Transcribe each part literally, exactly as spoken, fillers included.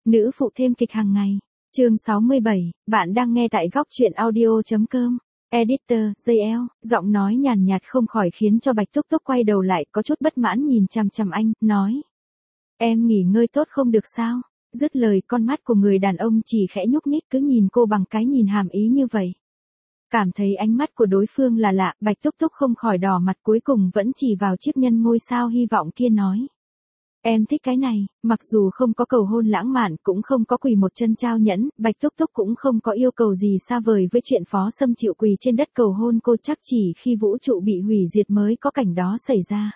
Nữ phụ thêm kịch hàng ngày. Chương sáu mươi bảy, bạn đang nghe tại góc truyện audio.com. Editor, gi eo, giọng nói nhàn nhạt không khỏi khiến cho Bạch Túc Túc quay đầu lại, có chút bất mãn nhìn chằm chằm anh, nói. Em nghỉ ngơi tốt không được sao? Dứt lời, con mắt của người đàn ông chỉ khẽ nhúc nhích, cứ nhìn cô bằng cái nhìn hàm ý như vậy. Cảm thấy ánh mắt của đối phương là lạ, Bạch Túc Túc không khỏi đỏ mặt, cuối cùng vẫn chỉ vào chiếc nhân ngôi sao hy vọng kia nói. Em thích cái này, mặc dù không có cầu hôn lãng mạn, cũng không có quỳ một chân trao nhẫn, Bạch Túc Túc cũng không có yêu cầu gì xa vời với chuyện Phó Sâm chịu quỳ trên đất cầu hôn cô, chắc chỉ khi vũ trụ bị hủy diệt mới có cảnh đó xảy ra.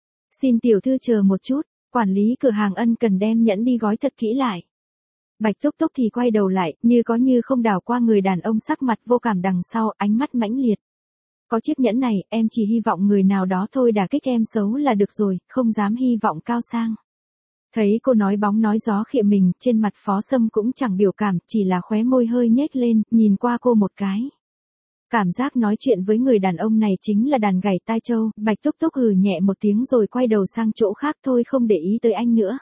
Xin tiểu thư chờ một chút, quản lý cửa hàng ân cần đem nhẫn đi gói thật kỹ lại. Bạch Túc Túc thì quay đầu lại, như có như không đảo qua người đàn ông sắc mặt vô cảm đằng sau, ánh mắt mãnh liệt. Có chiếc nhẫn này, em chỉ hy vọng người nào đó thôi đả kích em xấu là được rồi, không dám hy vọng cao sang. Thấy cô nói bóng nói gió khịa mình, trên mặt Phó Sâm cũng chẳng biểu cảm, chỉ là khóe môi hơi nhếch lên, nhìn qua cô một cái. Cảm giác nói chuyện với người đàn ông này chính là đàn gảy tai trâu, Bạch Túc Túc hừ nhẹ một tiếng rồi quay đầu sang chỗ khác, thôi không để ý tới anh nữa.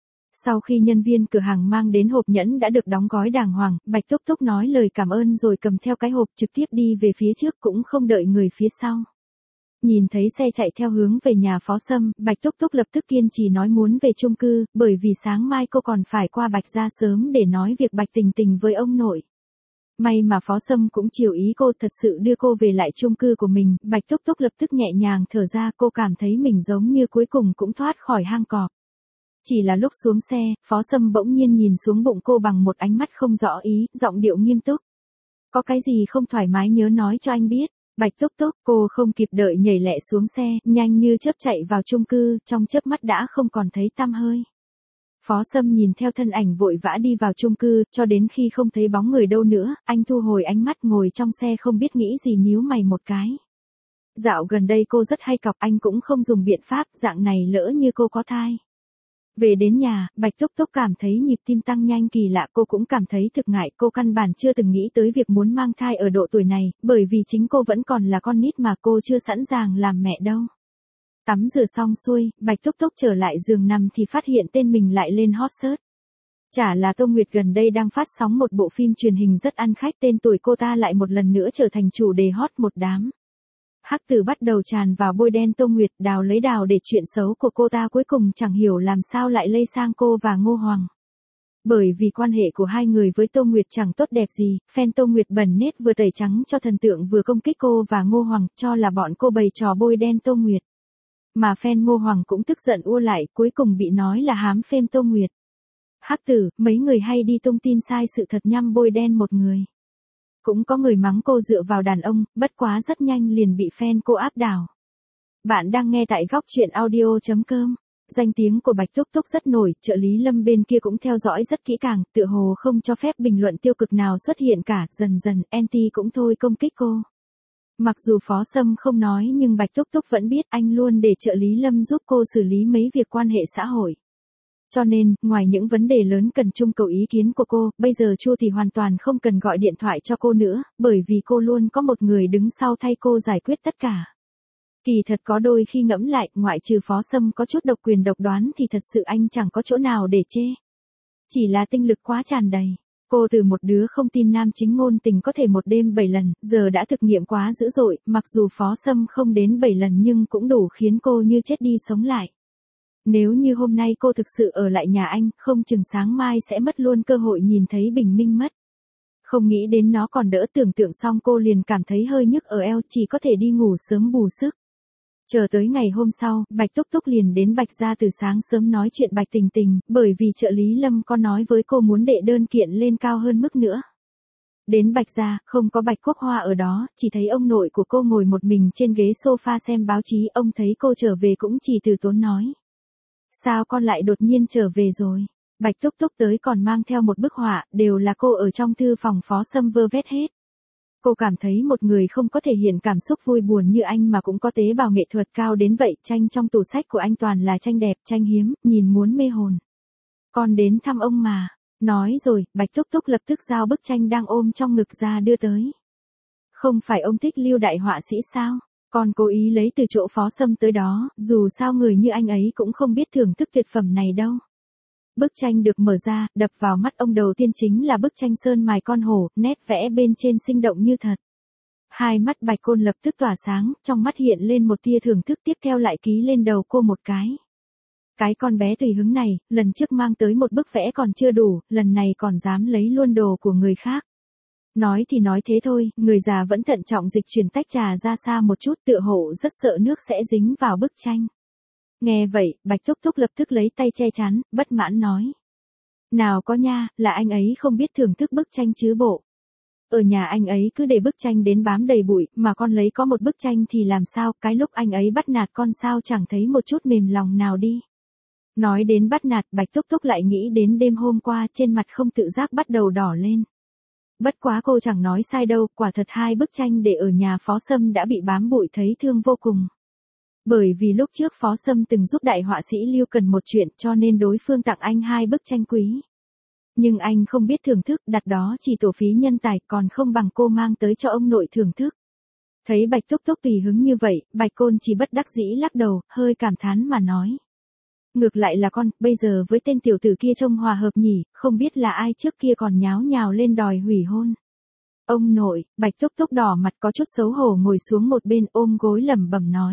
Sau khi nhân viên cửa hàng mang đến hộp nhẫn đã được đóng gói đàng hoàng, Bạch Túc Túc nói lời cảm ơn rồi cầm theo cái hộp trực tiếp đi về phía trước, cũng không đợi người phía sau. Nhìn thấy xe chạy theo hướng về nhà Phó Sâm, Bạch Túc Túc lập tức kiên trì nói muốn về chung cư, bởi vì sáng mai cô còn phải qua Bạch gia sớm để nói việc Bạch Tình Tình với ông nội. May mà Phó Sâm cũng chiều ý cô, thật sự đưa cô về lại chung cư của mình, Bạch Túc Túc lập tức nhẹ nhàng thở ra, cô cảm thấy mình giống như cuối cùng cũng thoát khỏi hang cọp. Chỉ là lúc xuống xe, Phó Sâm bỗng nhiên nhìn xuống bụng cô bằng một ánh mắt không rõ ý, giọng điệu nghiêm túc. Có cái gì không thoải mái nhớ nói cho anh biết. Bạch Túc Túc, cô không kịp đợi nhảy lẹ xuống xe, nhanh như chớp chạy vào chung cư, trong chớp mắt đã không còn thấy tăm hơi. Phó Sâm nhìn theo thân ảnh vội vã đi vào chung cư, cho đến khi không thấy bóng người đâu nữa, anh thu hồi ánh mắt ngồi trong xe không biết nghĩ gì nhíu mày một cái. Dạo gần đây cô rất hay cọc, anh cũng không dùng biện pháp, dạng này lỡ như cô có thai. Về đến nhà, Bạch Túc Túc cảm thấy nhịp tim tăng nhanh kỳ lạ, cô cũng cảm thấy thực ngại, cô căn bản chưa từng nghĩ tới việc muốn mang thai ở độ tuổi này, bởi vì chính cô vẫn còn là con nít mà cô chưa sẵn sàng làm mẹ đâu. Tắm rửa xong xuôi, Bạch Túc Túc trở lại giường nằm thì phát hiện tên mình lại lên hot search. Chả là Tô Nguyệt gần đây đang phát sóng một bộ phim truyền hình rất ăn khách, tên tuổi cô ta lại một lần nữa trở thành chủ đề hot một đám. Hắc tử bắt đầu tràn vào bôi đen Tô Nguyệt, đào lấy đào để chuyện xấu của cô ta cuối cùng chẳng hiểu làm sao lại lây sang cô và Ngô Hoàng. Bởi vì quan hệ của hai người với Tô Nguyệt chẳng tốt đẹp gì, fan Tô Nguyệt bẩn nết vừa tẩy trắng cho thần tượng vừa công kích cô và Ngô Hoàng, cho là bọn cô bày trò bôi đen Tô Nguyệt. Mà fan Ngô Hoàng cũng tức giận ua lại, cuối cùng bị nói là hám phêm Tô Nguyệt. Hắc tử, mấy người hay đi tung tin sai sự thật nhằm bôi đen một người. Cũng có người mắng cô dựa vào đàn ông, bất quá rất nhanh liền bị fan cô áp đảo. Bạn đang nghe tại góc truyện audio.com. Danh tiếng của Bạch Túc Túc rất nổi, trợ lý Lâm bên kia cũng theo dõi rất kỹ càng, tựa hồ không cho phép bình luận tiêu cực nào xuất hiện cả, dần dần, anti cũng thôi công kích cô. Mặc dù Phó Sâm không nói nhưng Bạch Túc Túc vẫn biết anh luôn để trợ lý Lâm giúp cô xử lý mấy việc quan hệ xã hội. Cho nên, ngoài những vấn đề lớn cần trưng cầu ý kiến của cô, bây giờ Chu thì hoàn toàn không cần gọi điện thoại cho cô nữa, bởi vì cô luôn có một người đứng sau thay cô giải quyết tất cả. Kỳ thật có đôi khi ngẫm lại, ngoại trừ Phó Sâm có chút độc quyền độc đoán thì thật sự anh chẳng có chỗ nào để chê. Chỉ là tinh lực quá tràn đầy. Cô từ một đứa không tin nam chính ngôn tình có thể một đêm bảy lần, giờ đã thực nghiệm quá dữ dội, mặc dù Phó Sâm không đến bảy lần nhưng cũng đủ khiến cô như chết đi sống lại. Nếu như hôm nay cô thực sự ở lại nhà anh, không chừng sáng mai sẽ mất luôn cơ hội nhìn thấy bình minh mất. Không nghĩ đến nó còn đỡ, tưởng tượng xong cô liền cảm thấy hơi nhức ở eo, chỉ có thể đi ngủ sớm bù sức. Chờ tới ngày hôm sau, Bạch Túc Túc liền đến Bạch gia từ sáng sớm nói chuyện Bạch Tình Tình, bởi vì trợ lý Lâm có nói với cô muốn đệ đơn kiện lên cao hơn mức nữa. Đến Bạch gia, không có Bạch Quốc Hoa ở đó, chỉ thấy ông nội của cô ngồi một mình trên ghế sofa xem báo chí, ông thấy cô trở về cũng chỉ từ tốn nói. Sao con lại đột nhiên trở về rồi? Bạch Túc Túc tới còn mang theo một bức họa, đều là cô ở trong thư phòng Phó Sâm vơ vét hết. Cô cảm thấy một người không có thể hiện cảm xúc vui buồn như anh mà cũng có tế bào nghệ thuật cao đến vậy, tranh trong tủ sách của anh toàn là tranh đẹp, tranh hiếm, nhìn muốn mê hồn. Con đến thăm ông mà. Nói rồi, Bạch Túc Túc lập tức giao bức tranh đang ôm trong ngực ra đưa tới. Không phải ông thích Lưu đại họa sĩ sao? Con cố ý lấy từ chỗ Phó Sâm tới đó, dù sao người như anh ấy cũng không biết thưởng thức tuyệt phẩm này đâu. Bức tranh được mở ra, đập vào mắt ông đầu tiên chính là bức tranh sơn mài con hổ, nét vẽ bên trên sinh động như thật. Hai mắt Bạch Côn lập tức tỏa sáng, trong mắt hiện lên một tia thưởng thức, tiếp theo lại ký lên đầu cô một cái. Cái con bé tùy hứng này, lần trước mang tới một bức vẽ còn chưa đủ, lần này còn dám lấy luôn đồ của người khác. Nói thì nói thế thôi, người già vẫn thận trọng dịch chuyển tách trà ra xa một chút, tựa hộ rất sợ nước sẽ dính vào bức tranh. Nghe vậy, Bạch Túc Túc lập tức lấy tay che chắn, bất mãn nói. Nào có nha, là anh ấy không biết thưởng thức bức tranh chứ bộ. Ở nhà anh ấy cứ để bức tranh đến bám đầy bụi, mà con lấy có một bức tranh thì làm sao, cái lúc anh ấy bắt nạt con sao chẳng thấy một chút mềm lòng nào đi. Nói đến bắt nạt, Bạch Túc Túc lại nghĩ đến đêm hôm qua, trên mặt không tự giác bắt đầu đỏ lên. Bất quá cô chẳng nói sai đâu, quả thật hai bức tranh để ở nhà Phó Sâm đã bị bám bụi thấy thương vô cùng. Bởi vì lúc trước Phó Sâm từng giúp đại họa sĩ Lưu Cần một chuyện cho nên đối phương tặng anh hai bức tranh quý. Nhưng anh không biết thưởng thức, đặt đó chỉ tổ phí nhân tài, còn không bằng cô mang tới cho ông nội thưởng thức. Thấy Bạch Túc Túc tùy hứng như vậy, Bạch Côn chỉ bất đắc dĩ lắc đầu, hơi cảm thán mà nói. Ngược lại là con, bây giờ với tên tiểu tử kia trông hòa hợp nhỉ, không biết là ai trước kia còn nháo nhào lên đòi hủy hôn. Ông nội, Bạch Túc Túc đỏ mặt có chút xấu hổ ngồi xuống một bên ôm gối lẩm bẩm nói.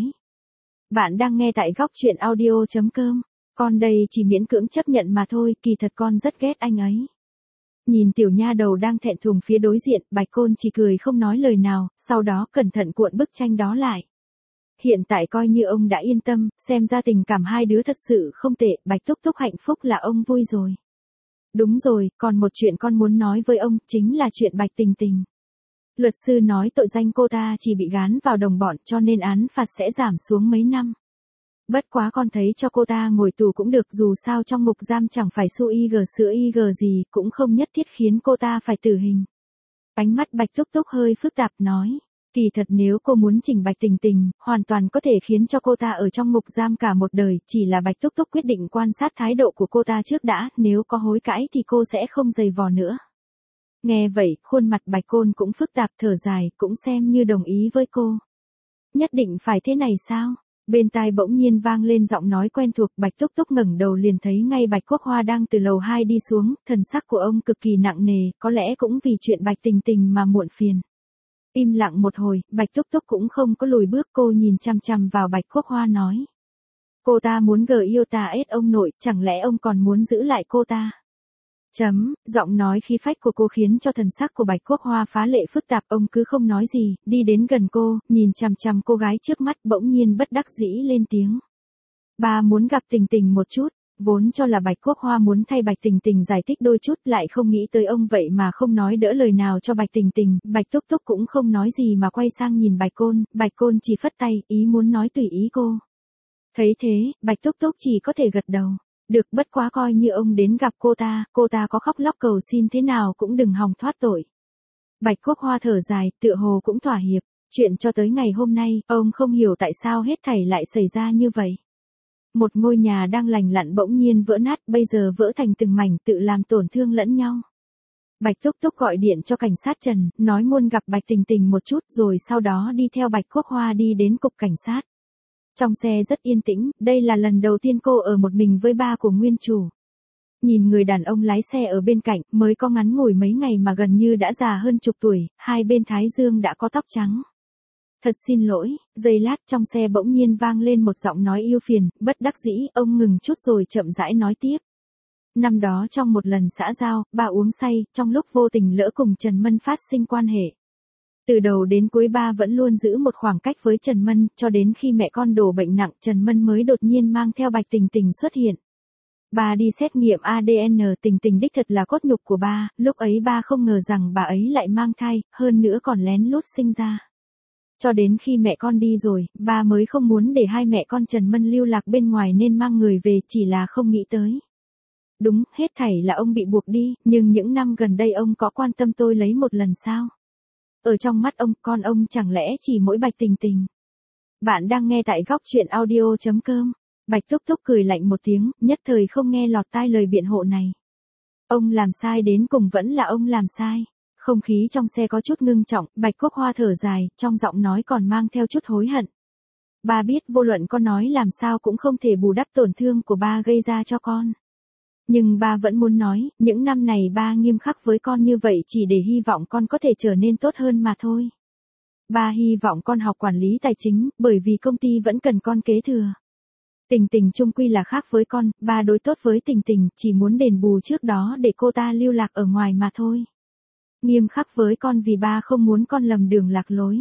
Bạn đang nghe tại góc truyện audio chấm com. Con đây chỉ miễn cưỡng chấp nhận mà thôi, kỳ thật con rất ghét anh ấy. Nhìn tiểu nha đầu đang thẹn thùng phía đối diện, Bạch Côn chỉ cười không nói lời nào, sau đó cẩn thận cuộn bức tranh đó lại. Hiện tại coi như ông đã yên tâm, xem ra tình cảm hai đứa thật sự không tệ, Bạch Túc Túc hạnh phúc là ông vui rồi. Đúng rồi, còn một chuyện con muốn nói với ông, chính là chuyện Bạch Tình Tình. Luật sư nói tội danh cô ta chỉ bị gán vào đồng bọn cho nên án phạt sẽ giảm xuống mấy năm. Bất quá con thấy cho cô ta ngồi tù cũng được, dù sao trong ngục giam chẳng phải su y gờ sữa y gờ gì, cũng không nhất thiết khiến cô ta phải tử hình. Ánh mắt Bạch Túc Túc hơi phức tạp nói. Kỳ thật nếu cô muốn chỉnh Bạch Tình Tình, hoàn toàn có thể khiến cho cô ta ở trong ngục giam cả một đời, chỉ là Bạch Túc Túc quyết định quan sát thái độ của cô ta trước đã, nếu có hối cãi thì cô sẽ không giày vò nữa. Nghe vậy, khuôn mặt Bạch Côn cũng phức tạp thở dài, cũng xem như đồng ý với cô. Nhất định phải thế này sao? Bên tai bỗng nhiên vang lên giọng nói quen thuộc, Bạch Túc Túc ngẩng đầu liền thấy ngay Bạch Quốc Hoa đang từ lầu hai đi xuống, thần sắc của ông cực kỳ nặng nề, có lẽ cũng vì chuyện Bạch Tình Tình mà muộn phiền. Im lặng một hồi, Bạch Túc Túc cũng không có lùi bước, cô nhìn chăm chăm vào Bạch Quốc Hoa nói. Cô ta muốn gờ yêu ta ết ông nội, chẳng lẽ ông còn muốn giữ lại cô ta? Chấm, giọng nói khí phách của cô khiến cho thần sắc của Bạch Quốc Hoa phá lệ phức tạp, ông cứ không nói gì, đi đến gần cô, nhìn chằm chằm cô gái trước mắt, bỗng nhiên bất đắc dĩ lên tiếng. Ba muốn gặp Tình Tình một chút, vốn cho là Bạch Quốc Hoa muốn thay Bạch Tình Tình giải thích đôi chút, lại không nghĩ tới ông vậy mà không nói đỡ lời nào cho Bạch Tình Tình, Bạch Túc Túc cũng không nói gì mà quay sang nhìn Bạch Côn, Bạch Côn chỉ phất tay, ý muốn nói tùy ý cô. Thấy thế, Bạch Túc Túc chỉ có thể gật đầu. Được, bất quá coi như ông đến gặp cô ta, cô ta có khóc lóc cầu xin thế nào cũng đừng hòng thoát tội. Bạch Quốc Hoa thở dài, tựa hồ cũng thỏa hiệp, chuyện cho tới ngày hôm nay, ông không hiểu tại sao hết thảy lại xảy ra như vậy. Một ngôi nhà đang lành lặn bỗng nhiên vỡ nát, bây giờ vỡ thành từng mảnh, tự làm tổn thương lẫn nhau. Bạch Túc Túc gọi điện cho cảnh sát Trần, nói muốn gặp Bạch Tình Tình một chút, rồi sau đó đi theo Bạch Quốc Hoa đi đến cục cảnh sát. Trong xe rất yên tĩnh, đây là lần đầu tiên cô ở một mình với ba của nguyên chủ. Nhìn người đàn ông lái xe ở bên cạnh, mới có ngắn ngủi mấy ngày mà gần như đã già hơn chục tuổi, hai bên thái dương đã có tóc trắng. Thật xin lỗi, giây lát trong xe bỗng nhiên vang lên một giọng nói yêu phiền, bất đắc dĩ, ông ngừng chút rồi chậm rãi nói tiếp. Năm đó trong một lần xã giao, ba uống say, trong lúc vô tình lỡ cùng Trần Mân phát sinh quan hệ. Từ đầu đến cuối ba vẫn luôn giữ một khoảng cách với Trần Mân, cho đến khi mẹ con đổ bệnh nặng Trần Mân mới đột nhiên mang theo Bạch Tình Tình xuất hiện. Ba đi xét nghiệm a đê en, Tình Tình đích thật là cốt nhục của ba, lúc ấy ba không ngờ rằng bà ấy lại mang thai, hơn nữa còn lén lút sinh ra. Cho đến khi mẹ con đi rồi, ba mới không muốn để hai mẹ con Trần Mân lưu lạc bên ngoài nên mang người về, chỉ là không nghĩ tới. Đúng, hết thảy là ông bị buộc đi, nhưng những năm gần đây ông có quan tâm tôi lấy một lần sao? Ở trong mắt ông, con ông chẳng lẽ chỉ mỗi Bạch Tình Tình? Bạn đang nghe tại góc truyện audio chấm com. Bạch Túc Túc cười lạnh một tiếng, nhất thời không nghe lọt tai lời biện hộ này. Ông làm sai đến cùng vẫn là ông làm sai. Không khí trong xe có chút ngưng trọng, Bạch Quốc Hoa thở dài, trong giọng nói còn mang theo chút hối hận. Ba biết vô luận con nói làm sao cũng không thể bù đắp tổn thương của ba gây ra cho con. Nhưng ba vẫn muốn nói, những năm này ba nghiêm khắc với con như vậy chỉ để hy vọng con có thể trở nên tốt hơn mà thôi. Ba hy vọng con học quản lý tài chính, bởi vì công ty vẫn cần con kế thừa. Tình Tình chung quy là khác với con, ba đối tốt với Tình Tình, chỉ muốn đền bù trước đó để cô ta lưu lạc ở ngoài mà thôi. Nghiêm khắc với con vì ba không muốn con lầm đường lạc lối.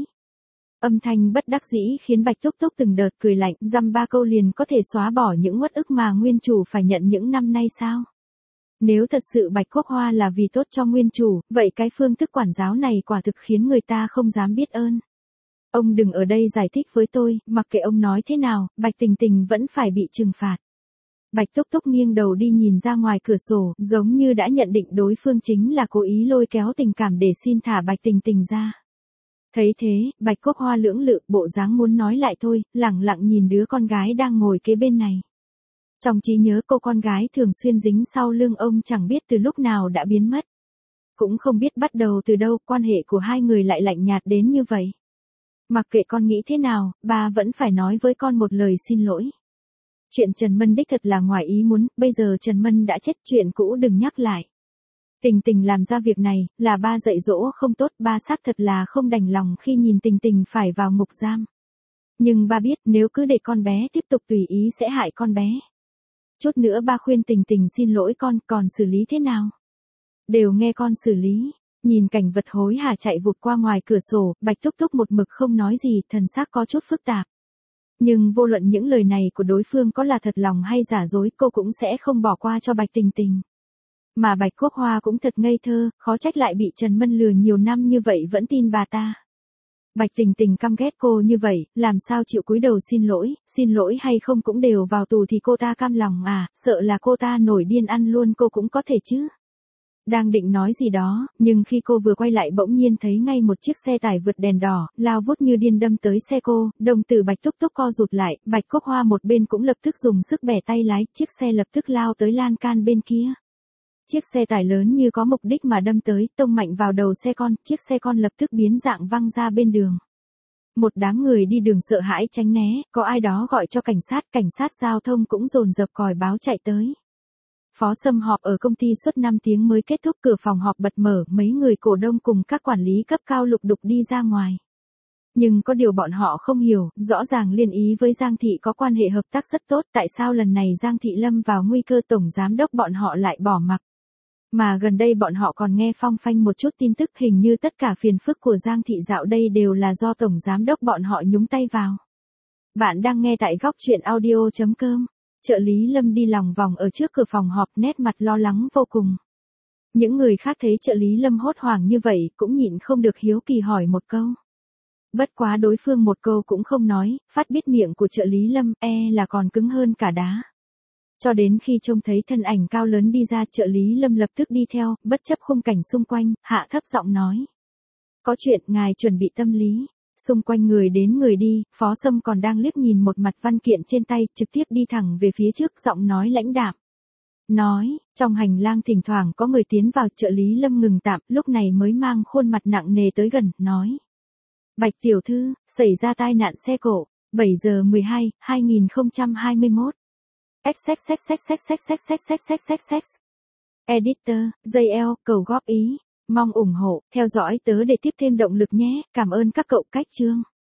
Âm thanh bất đắc dĩ khiến Bạch Túc Túc từng đợt cười lạnh, dăm ba câu liền có thể xóa bỏ những uất ức mà nguyên chủ phải nhận những năm nay sao? Nếu thật sự Bạch Quốc Hoa là vì tốt cho nguyên chủ, vậy cái phương thức quản giáo này quả thực khiến người ta không dám biết ơn. Ông đừng ở đây giải thích với tôi, mặc kệ ông nói thế nào, Bạch Tình Tình vẫn phải bị trừng phạt. Bạch Túc Túc nghiêng đầu đi nhìn ra ngoài cửa sổ, giống như đã nhận định đối phương chính là cố ý lôi kéo tình cảm để xin thả Bạch Tình Tình ra. Thấy thế, Bạch Quốc Hoa lưỡng lự, bộ dáng muốn nói lại thôi, lẳng lặng nhìn đứa con gái đang ngồi kế bên này. Trong trí nhớ cô con gái thường xuyên dính sau lưng ông chẳng biết từ lúc nào đã biến mất. Cũng không biết bắt đầu từ đâu, quan hệ của hai người lại lạnh nhạt đến như vậy. Mặc kệ con nghĩ thế nào, ba vẫn phải nói với con một lời xin lỗi. Chuyện Trần Mân đích thật là ngoài ý muốn, bây giờ Trần Mân đã chết, chuyện cũ đừng nhắc lại. Tình Tình làm ra việc này, là ba dạy dỗ không tốt, ba xác thật là không đành lòng khi nhìn Tình Tình phải vào ngục giam. Nhưng ba biết nếu cứ để con bé tiếp tục tùy ý sẽ hại con bé. Chút nữa ba khuyên Tình Tình xin lỗi con, còn xử lý thế nào? Đều nghe con xử lý. Nhìn cảnh vật hối hả chạy vụt qua ngoài cửa sổ, Bạch Túc Túc một mực không nói gì, thần sắc có chút phức tạp. Nhưng vô luận những lời này của đối phương có là thật lòng hay giả dối, cô cũng sẽ không bỏ qua cho Bạch Tình Tình. Mà Bạch Quốc Hoa cũng thật ngây thơ, khó trách lại bị Trần Mân lừa nhiều năm như vậy vẫn tin bà ta. Bạch Tình Tình căm ghét cô như vậy, làm sao chịu cúi đầu xin lỗi, xin lỗi hay không cũng đều vào tù thì cô ta cam lòng à, sợ là cô ta nổi điên ăn luôn cô cũng có thể chứ. Đang định nói gì đó, nhưng khi cô vừa quay lại bỗng nhiên thấy ngay một chiếc xe tải vượt đèn đỏ, lao vút như điên đâm tới xe cô, đồng tử Bạch Túc Túc co rụt lại, Bạch Quốc Hoa một bên cũng lập tức dùng sức bẻ tay lái, chiếc xe lập tức lao tới lan can bên kia. Chiếc xe tải lớn như có mục đích mà đâm tới, tông mạnh vào đầu xe con, chiếc xe con lập tức biến dạng văng ra bên đường. Một đám người đi đường sợ hãi tránh né, có ai đó gọi cho cảnh sát, cảnh sát giao thông cũng dồn dập còi báo chạy tới. Phó Sâm họp ở công ty suốt năm tiếng mới kết thúc, cửa phòng họp bật mở, mấy người cổ đông cùng các quản lý cấp cao lục đục đi ra ngoài. Nhưng có điều bọn họ không hiểu, rõ ràng Liên Ý với Giang Thị có quan hệ hợp tác rất tốt, tại sao lần này Giang Thị lâm vào nguy cơ tổng giám đốc bọn họ lại bỏ mặc. Mà gần đây bọn họ còn nghe phong phanh một chút tin tức, hình như tất cả phiền phức của Giang Thị dạo đây đều là do tổng giám đốc bọn họ nhúng tay vào. Bạn đang nghe tại góc truyện audio chấm com. Trợ lý Lâm đi lòng vòng ở trước cửa phòng họp, nét mặt lo lắng vô cùng. Những người khác thấy trợ lý Lâm hốt hoảng như vậy, cũng nhịn không được hiếu kỳ hỏi một câu. Bất quá đối phương một câu cũng không nói, phát biết miệng của trợ lý Lâm, e là còn cứng hơn cả đá. Cho đến khi trông thấy thân ảnh cao lớn đi ra, trợ lý Lâm lập tức đi theo, bất chấp khung cảnh xung quanh, hạ thấp giọng nói. Có chuyện, ngài chuẩn bị tâm lý. Xung quanh người đến người đi, Phó Sâm còn đang liếc nhìn một mặt văn kiện trên tay, trực tiếp đi thẳng về phía trước, giọng nói lãnh đạm. Nói, trong hành lang thỉnh thoảng có người tiến vào, trợ lý Lâm ngừng tạm, lúc này mới mang khuôn mặt nặng nề tới gần, nói. Bạch tiểu thư, xảy ra tai nạn xe cộ, bảy giờ mười hai, hai nghìn không trăm hai mươi mốt. xxxxxxxxxxxxxxx. Editor, gi eo, cầu góp ý. Mong ủng hộ, theo dõi tớ để tiếp thêm động lực nhé, cảm ơn các cậu. Cách chương.